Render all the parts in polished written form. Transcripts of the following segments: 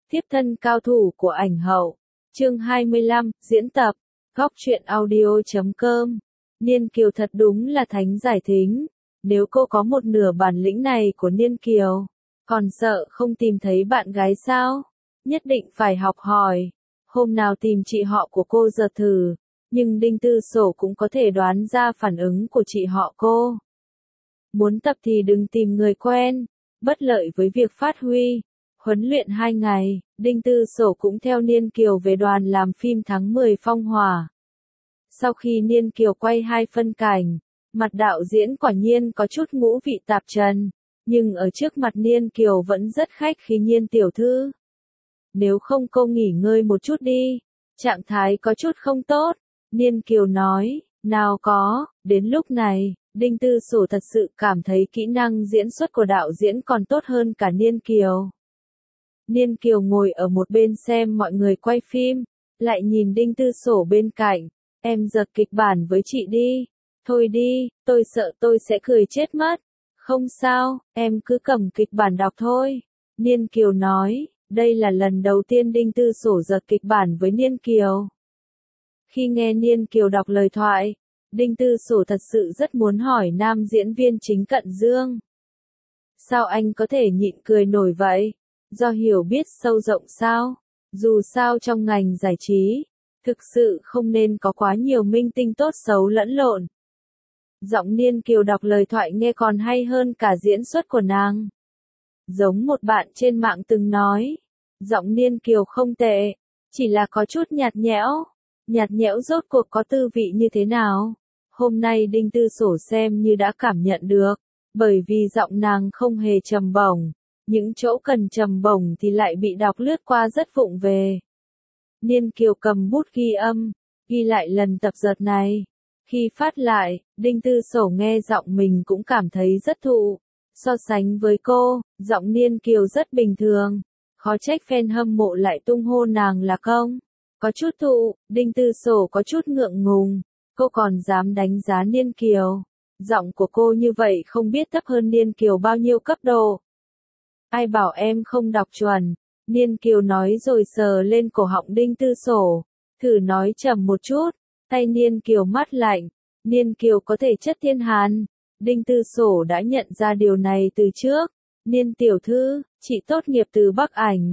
Tiếp thân cao thủ của ảnh hậu. Chương 25, diễn tập. Góc truyện audio.com. Niên Kiều thật đúng là thánh giải thính. Nếu cô có một nửa bản lĩnh này của Niên Kiều, còn sợ không tìm thấy bạn gái sao? Nhất định phải học hỏi. Hôm nào tìm chị họ của cô giờ thử. Nhưng Đinh Tư Sổ cũng có thể đoán ra phản ứng của chị họ cô. Muốn tập thì đừng tìm người quen, bất lợi với việc phát huy. Huấn luyện 2 ngày, Đinh Tư Sổ cũng theo Niên Kiều về đoàn làm phim tháng 10 Phong Hỏa. Sau khi Niên Kiều quay 2 phân cảnh, mặt đạo diễn quả nhiên có chút ngũ vị tạp trần, nhưng ở trước mặt Niên Kiều vẫn rất khách khí. Nhiên tiểu thư, nếu không cô nghỉ ngơi một chút đi, trạng thái có chút không tốt. Niên Kiều nói, nào có, đến lúc này, Đinh Tư Sổ thật sự cảm thấy kỹ năng diễn xuất của đạo diễn còn tốt hơn cả Niên Kiều. Niên Kiều ngồi ở một bên xem mọi người quay phim, lại nhìn Đinh Tư Sổ bên cạnh, em giật kịch bản với chị đi. Thôi đi, tôi sợ tôi sẽ cười chết mất. Không sao, em cứ cầm kịch bản đọc thôi. Niên Kiều nói, đây là lần đầu tiên Đinh Tư Sổ giật kịch bản với Niên Kiều. Khi nghe Niên Kiều đọc lời thoại, Đinh Tư Sổ thật sự rất muốn hỏi nam diễn viên chính Cận Dương. Sao anh có thể nhịn cười nổi vậy? Do hiểu biết sâu rộng sao? Dù sao trong ngành giải trí, thực sự không nên có quá nhiều minh tinh tốt xấu lẫn lộn. Giọng Niên Kiều đọc lời thoại nghe còn hay hơn cả diễn xuất của nàng. Giống một bạn trên mạng từng nói, giọng Niên Kiều không tệ, chỉ là có chút nhạt nhẽo. Nhạt nhẽo rốt cuộc có tư vị như thế nào? Hôm nay Đinh Tư Sổ xem như đã cảm nhận được, bởi vì giọng nàng không hề trầm bổng, những chỗ cần trầm bổng thì lại bị đọc lướt qua rất vụng về. Niên Kiều cầm bút ghi âm, ghi lại lần tập giật này. Khi phát lại, Đinh Tư Sổ nghe giọng mình cũng cảm thấy rất thụ. So sánh với cô, giọng Niên Kiều rất bình thường, khó trách fan hâm mộ lại tung hô nàng là công. Có chút thụ, Đinh Tư Sổ có chút ngượng ngùng, cô còn dám đánh giá Niên Kiều. Giọng của cô như vậy không biết thấp hơn Niên Kiều bao nhiêu cấp độ. Ai bảo em không đọc chuẩn, Niên Kiều nói rồi sờ lên cổ họng Đinh Tư Sổ, thử nói chậm một chút, tay Niên Kiều mát lạnh, Niên Kiều có thể chất thiên hàn. Đinh Tư Sổ đã nhận ra điều này từ trước. Niên tiểu thư, chị tốt nghiệp từ Bắc Ảnh.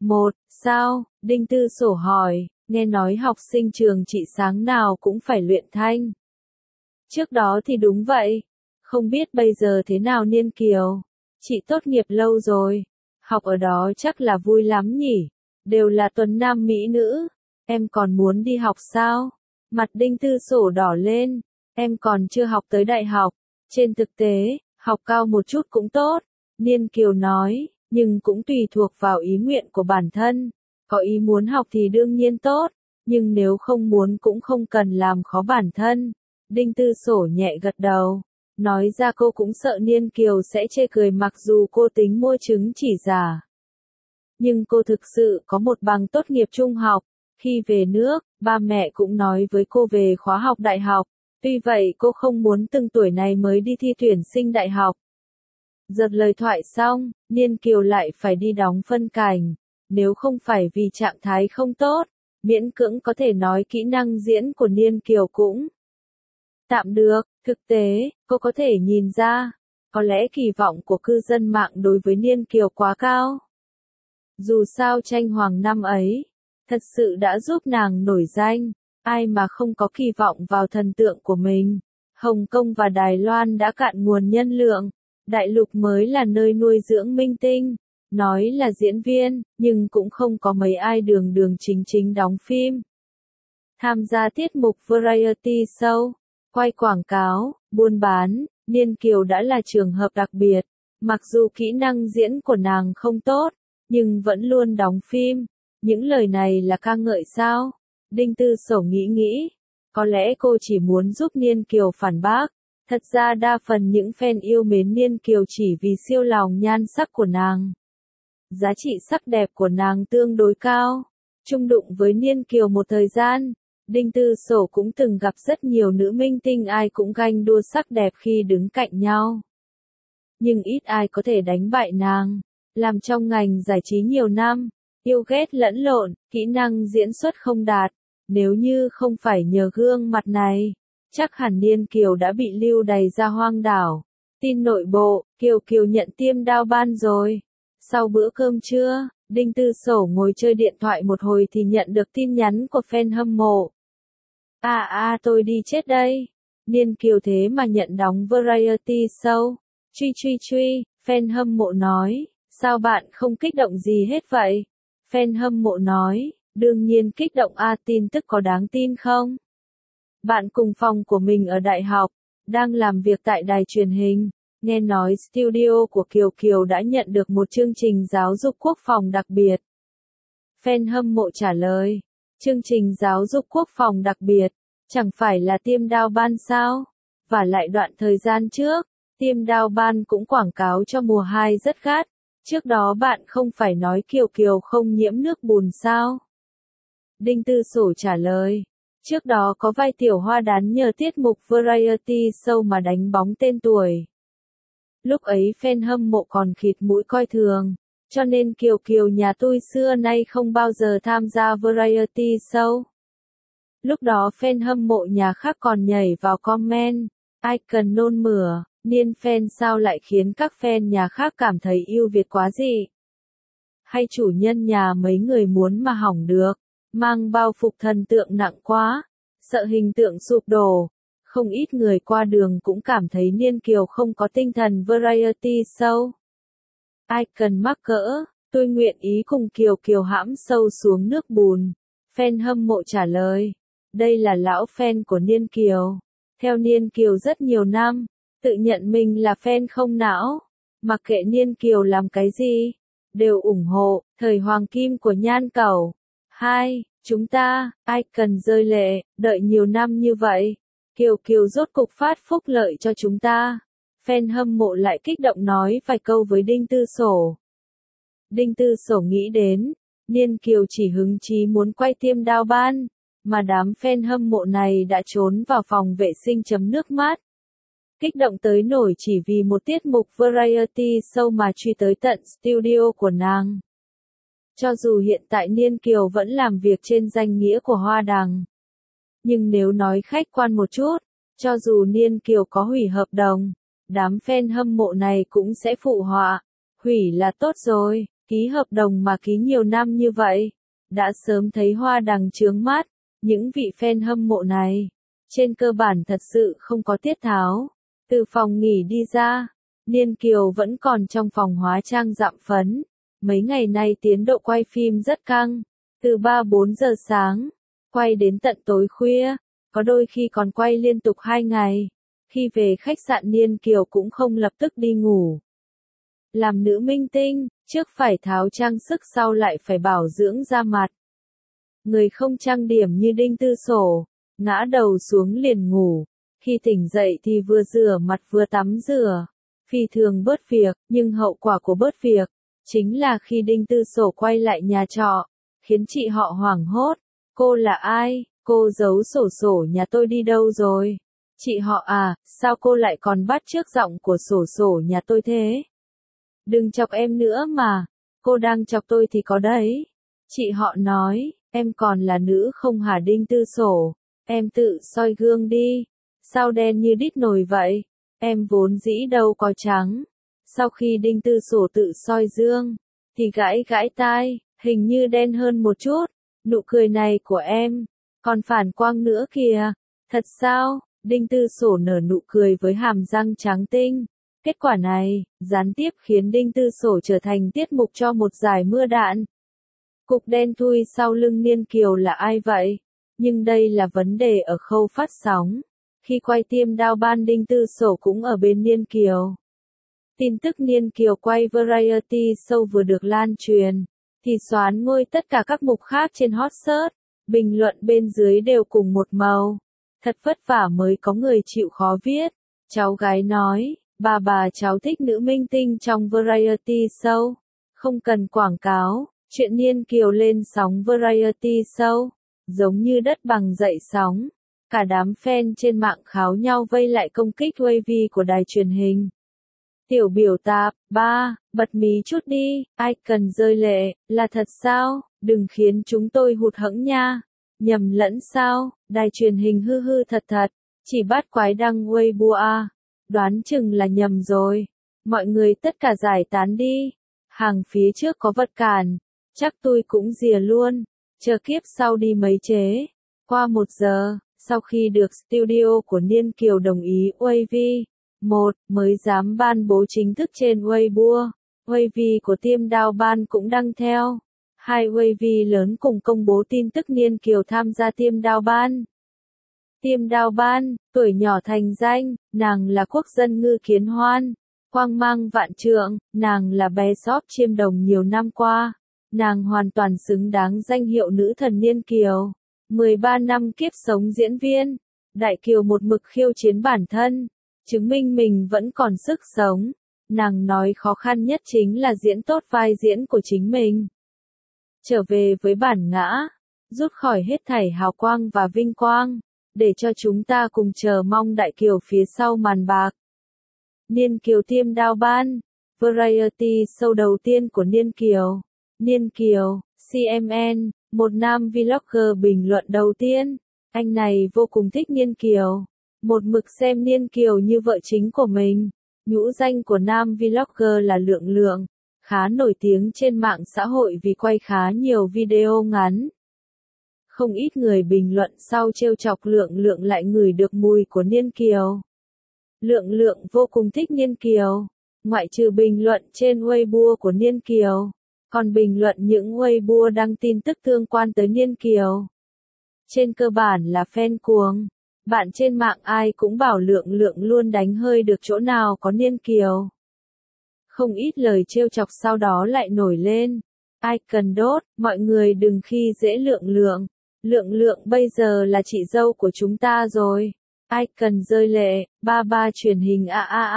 Sao? Đinh Tư Sổ hỏi, nghe nói học sinh trường chị sáng nào cũng phải luyện thanh. Trước đó thì đúng vậy, không biết bây giờ thế nào Niên Kiều. Chị tốt nghiệp lâu rồi, học ở đó chắc là vui lắm nhỉ, đều là tuấn nam mỹ nữ, em còn muốn đi học sao? Mặt Đinh Tư Sổ đỏ lên, em còn chưa học tới đại học, trên thực tế, học cao một chút cũng tốt, Niên Kiều nói, nhưng cũng tùy thuộc vào ý nguyện của bản thân, có ý muốn học thì đương nhiên tốt, nhưng nếu không muốn cũng không cần làm khó bản thân. Đinh Tư Sổ nhẹ gật đầu. Nói ra cô cũng sợ Niên Kiều sẽ chê cười mặc dù cô tính mua chứng chỉ giả. Nhưng cô thực sự có một bằng tốt nghiệp trung học. Khi về nước, ba mẹ cũng nói với cô về khóa học đại học. Tuy vậy cô không muốn từng tuổi này mới đi thi tuyển sinh đại học. Giật lời thoại xong, Niên Kiều lại phải đi đóng phân cảnh. Nếu không phải vì trạng thái không tốt, miễn cưỡng có thể nói kỹ năng diễn của Niên Kiều cũng tạm được. Thực tế, cô có thể nhìn ra, có lẽ kỳ vọng của cư dân mạng đối với Niên Kiều quá cao. Dù sao tranh hoàng năm ấy, thật sự đã giúp nàng nổi danh, ai mà không có kỳ vọng vào thần tượng của mình. Hồng Kông và Đài Loan đã cạn nguồn nhân lượng, đại lục mới là nơi nuôi dưỡng minh tinh, nói là diễn viên, nhưng cũng không có mấy ai đường đường chính chính đóng phim. Tham gia tiết mục variety show, quay quảng cáo, buôn bán, Niên Kiều đã là trường hợp đặc biệt. Mặc dù kỹ năng diễn của nàng không tốt, nhưng vẫn luôn đóng phim. Những lời này là ca ngợi sao? Đinh Tư Sổ nghĩ, có lẽ cô chỉ muốn giúp Niên Kiều phản bác. Thật ra đa phần những fan yêu mến Niên Kiều chỉ vì siêu lòng nhan sắc của nàng. Giá trị sắc đẹp của nàng tương đối cao. Chung đụng với Niên Kiều một thời gian, Đinh Tư Sổ cũng từng gặp rất nhiều nữ minh tinh ai cũng ganh đua sắc đẹp khi đứng cạnh nhau. Nhưng ít ai có thể đánh bại nàng. Làm trong ngành giải trí nhiều năm, Yêu ghét lẫn lộn, kỹ năng diễn xuất không đạt. Nếu như không phải nhờ gương mặt này, chắc hẳn Niên Kiều đã bị lưu đày ra hoang đảo. Tin nội bộ, Kiều Kiều nhận tiêm đao ban rồi. Sau bữa cơm trưa, Đinh Tư Sổ ngồi chơi điện thoại một hồi thì nhận được tin nhắn của fan hâm mộ. Tôi đi chết đây. Niên Kiều thế mà nhận đóng variety show. Truy, fan hâm mộ nói, sao bạn không kích động gì hết vậy? Fan hâm mộ nói, đương nhiên kích động tin tức có đáng tin không? Bạn cùng phòng của mình ở đại học, đang làm việc tại đài truyền hình, nghe nói studio của Kiều Kiều đã nhận được một chương trình giáo dục quốc phòng đặc biệt. Fan hâm mộ trả lời, chương trình giáo dục quốc phòng đặc biệt, chẳng phải là tiêm đao ban sao? Và lại đoạn thời gian trước, tiêm đao ban cũng quảng cáo cho mùa 2 rất gắt. Trước đó bạn không phải nói Kiều Kiều không nhiễm nước bùn sao? Đinh Tư Sổ trả lời, trước đó có vai tiểu hoa đán nhờ tiết mục variety show mà đánh bóng tên tuổi. Lúc ấy fan hâm mộ còn khịt mũi coi thường, cho nên Kiều Kiều nhà tôi xưa nay không bao giờ tham gia variety show. Lúc đó fan hâm mộ nhà khác còn nhảy vào comment, ai cần nôn mửa, Niên fan sao lại khiến các fan nhà khác cảm thấy yêu Việt quá gì? Hay chủ nhân nhà mấy người muốn mà hỏng được, mang bao phục thần tượng nặng quá, sợ hình tượng sụp đổ. Không ít người qua đường cũng cảm thấy Niên Kiều không có tinh thần variety show. Ai cần mắc cỡ, tôi nguyện ý cùng Kiều Kiều hãm sâu xuống nước bùn. Fan hâm mộ trả lời, đây là lão fan của Niên Kiều. Theo Niên Kiều rất nhiều năm, tự nhận mình là fan không não. Mặc kệ Niên Kiều làm cái gì, đều ủng hộ, thời hoàng kim của Nhan Cẩu. 2. Chúng ta, ai cần rơi lệ, đợi nhiều năm như vậy. Kiều Kiều rốt cục phát phúc lợi cho chúng ta. Fan hâm mộ lại kích động nói vài câu với Đinh Tư Sổ. Đinh Tư Sổ nghĩ đến, Niên Kiều chỉ hứng chí muốn quay tiêm đao ban, mà đám fan hâm mộ này đã trốn vào phòng vệ sinh chấm nước mắt. Kích động tới nổi chỉ vì một tiết mục variety show mà truy tới tận studio của nàng. Cho dù hiện tại Niên Kiều vẫn làm việc trên danh nghĩa của Hoa Đằng. Nhưng nếu nói khách quan một chút, cho dù Niên Kiều có hủy hợp đồng, đám fan hâm mộ này cũng sẽ phụ họa. Hủy là tốt rồi, ký hợp đồng mà ký nhiều năm như vậy. Đã sớm thấy Hoa Đằng chướng mắt, những vị fan hâm mộ này. Trên cơ bản thật sự không có tiết tháo. Từ phòng nghỉ đi ra, Niên Kiều vẫn còn trong phòng hóa trang dặm phấn. Mấy ngày nay tiến độ quay phim rất căng. Từ 3-4 giờ sáng, quay đến tận tối khuya, có đôi khi còn quay liên tục 2 ngày. Khi về khách sạn Niên Kiều cũng không lập tức đi ngủ. Làm nữ minh tinh, trước phải tháo trang sức sau lại phải bảo dưỡng da mặt. Người không trang điểm như Đinh Tư Sổ, ngã đầu xuống liền ngủ. Khi tỉnh dậy thì vừa rửa mặt vừa tắm rửa. Phi thường bớt việc, nhưng hậu quả của bớt việc, chính là khi Đinh Tư Sổ quay lại nhà trọ, khiến chị họ hoảng hốt. Cô là ai? Cô giấu Sổ Sổ nhà tôi đi đâu rồi? Chị họ sao cô lại còn bắt chước giọng của Sổ Sổ nhà tôi thế? Đừng chọc em nữa mà, cô đang chọc tôi thì có đấy. Chị họ nói, em còn là nữ không hả Đinh Tư Sổ? Em tự soi gương đi. Sao đen như đít nồi vậy? Em vốn dĩ đâu có trắng. Sau khi Đinh Tư Sổ tự soi gương, thì gãi gãi tai, hình như đen hơn một chút. Nụ cười này của em, còn phản quang nữa kìa. Thật sao? Đinh Tư Sổ nở nụ cười với hàm răng trắng tinh. Kết quả này, gián tiếp khiến Đinh Tư Sổ trở thành tiết mục cho một giải mưa đạn. Cục đen thui sau lưng Niên Kiều là ai vậy? Nhưng đây là vấn đề ở khâu phát sóng. Khi quay tiêm đao ban Đinh Tư Sổ cũng ở bên Niên Kiều. Tin tức Niên Kiều quay variety show vừa được lan truyền, thì xoán ngôi tất cả các mục khác trên hot search. Bình luận bên dưới đều cùng một màu. Thật vất vả mới có người chịu khó viết. Cháu gái nói, bà cháu thích nữ minh tinh trong variety show. Không cần quảng cáo, chuyện Niên Kiều lên sóng variety show, giống như đất bằng dậy sóng. Cả đám fan trên mạng kháo nhau vây lại công kích Wavy của đài truyền hình. Tiểu biểu tạp, 3, bật mí chút đi, ai cần rơi lệ, là thật sao, đừng khiến chúng tôi hụt hẫng nha. Nhầm lẫn sao, đài truyền hình hư hư thật thật, chỉ bắt quái đăng Weibo à. Đoán chừng là nhầm rồi. Mọi người tất cả giải tán đi. Hàng phía trước có vật cản, chắc tôi cũng rìa luôn. Chờ kiếp sau đi mấy chế. Qua 1 giờ, sau khi được studio của Niên Kiều đồng ý Wavy, mới dám ban bố chính thức trên Weibo. Wavy của Tiêm Đao Ban cũng đăng theo. 2 Wavy lớn cùng công bố tin tức Niên Kiều tham gia Tiêm Đao Ban. Tiêm Đao Ban, tuổi nhỏ thành danh, nàng là quốc dân ngư kiến hoan. Quang mang vạn trượng, nàng là bé sóp chiêm đồng nhiều năm qua. Nàng hoàn toàn xứng đáng danh hiệu nữ thần Niên Kiều. 13 năm kiếp sống diễn viên, Đại Kiều một mực khiêu chiến bản thân, chứng minh mình vẫn còn sức sống. Nàng nói khó khăn nhất chính là diễn tốt vai diễn của chính mình. Trở về với bản ngã, rút khỏi hết thảy hào quang và vinh quang, để cho chúng ta cùng chờ mong Đại Kiều phía sau màn bạc. Niên Kiều Tiêm Đao Ban, variety show đầu tiên của Niên Kiều. Niên Kiều, CMN, một nam vlogger bình luận đầu tiên. Anh này vô cùng thích Niên Kiều, một mực xem Niên Kiều như vợ chính của mình. Nhũ danh của nam vlogger là Lượng Lượng, khá nổi tiếng trên mạng xã hội vì quay khá nhiều video ngắn. Không ít người bình luận sau trêu chọc Lượng Lượng lại ngửi được mùi của Niên Kiều. Lượng Lượng vô cùng thích Niên Kiều, ngoại trừ bình luận trên Weibo của Niên Kiều, còn bình luận những Weibo đăng tin tức tương quan tới Niên Kiều. Trên cơ bản là fan cuồng, bạn trên mạng ai cũng bảo Lượng Lượng luôn đánh hơi được chỗ nào có Niên Kiều. Không ít lời trêu chọc sau đó lại nổi lên. Ai cần đốt, mọi người đừng khi dễ Lượng Lượng. Lượng Lượng bây giờ là chị dâu của chúng ta rồi. Ai cần rơi lệ, ba truyền hình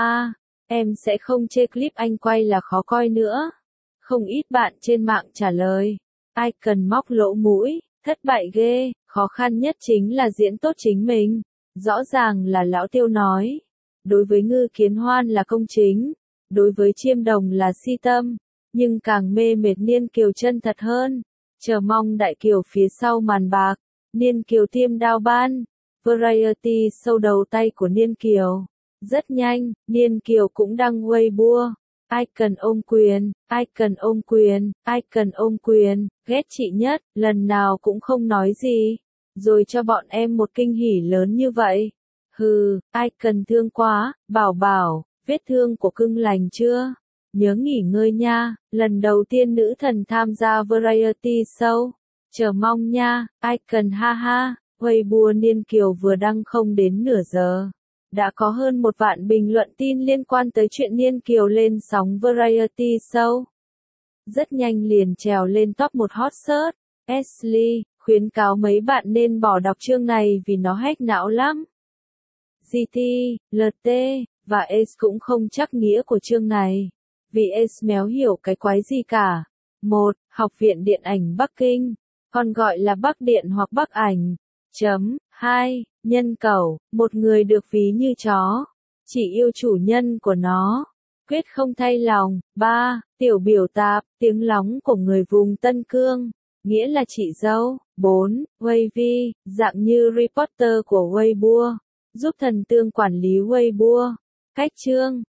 em sẽ không chê clip anh quay là khó coi nữa. Không ít bạn trên mạng trả lời. Ai cần móc lỗ mũi, thất bại ghê, khó khăn nhất chính là diễn tốt chính mình. Rõ ràng là Lão Tiêu nói. Đối với Ngư Kiến Hoan là công chính, đối với Chiêm Đồng là si tâm, nhưng càng mê mệt Niên Kiều chân thật hơn. Chờ mong Đại Kiều phía sau màn bạc. Niên Kiều Tiêm Đao Ban, variety show đầu tay của Niên Kiều. Rất nhanh, Niên Kiều cũng đăng Weibo. Ai cần ôm quyền, ai cần ôm quyền, ai cần ôm quyền, ghét chị nhất, lần nào cũng không nói gì. Rồi cho bọn em một kinh hỉ lớn như vậy. Hừ, ai cần thương quá, bảo bảo, vết thương của cưng lành chưa? Nhớ nghỉ ngơi nha, lần đầu tiên nữ thần tham gia variety show. Chờ mong nha, ai cần ha ha. Weibo Niên Kiều vừa đăng không đến nửa giờ. Đã có hơn 1 vạn bình luận tin liên quan tới chuyện Niên Kiều lên sóng variety show. Rất nhanh liền trèo lên top 1 hot search. Ashley, khuyến cáo mấy bạn nên bỏ đọc chương này vì nó hack não lắm. GT, LT, và Ace cũng không chắc nghĩa của chương này. Vì Ace méo hiểu cái quái gì cả. 1. Học viện Điện ảnh Bắc Kinh, còn gọi là Bắc Điện hoặc Bắc Ảnh. 2. Nhân cẩu, một người được ví như chó, chỉ yêu chủ nhân của nó, quyết không thay lòng. 3. Tiểu biểu tạp, tiếng lóng của người vùng Tân Cương, nghĩa là chị dâu. 4. Wavy, dạng như reporter của Weibo, giúp thần tương quản lý Weibo. Cách chương,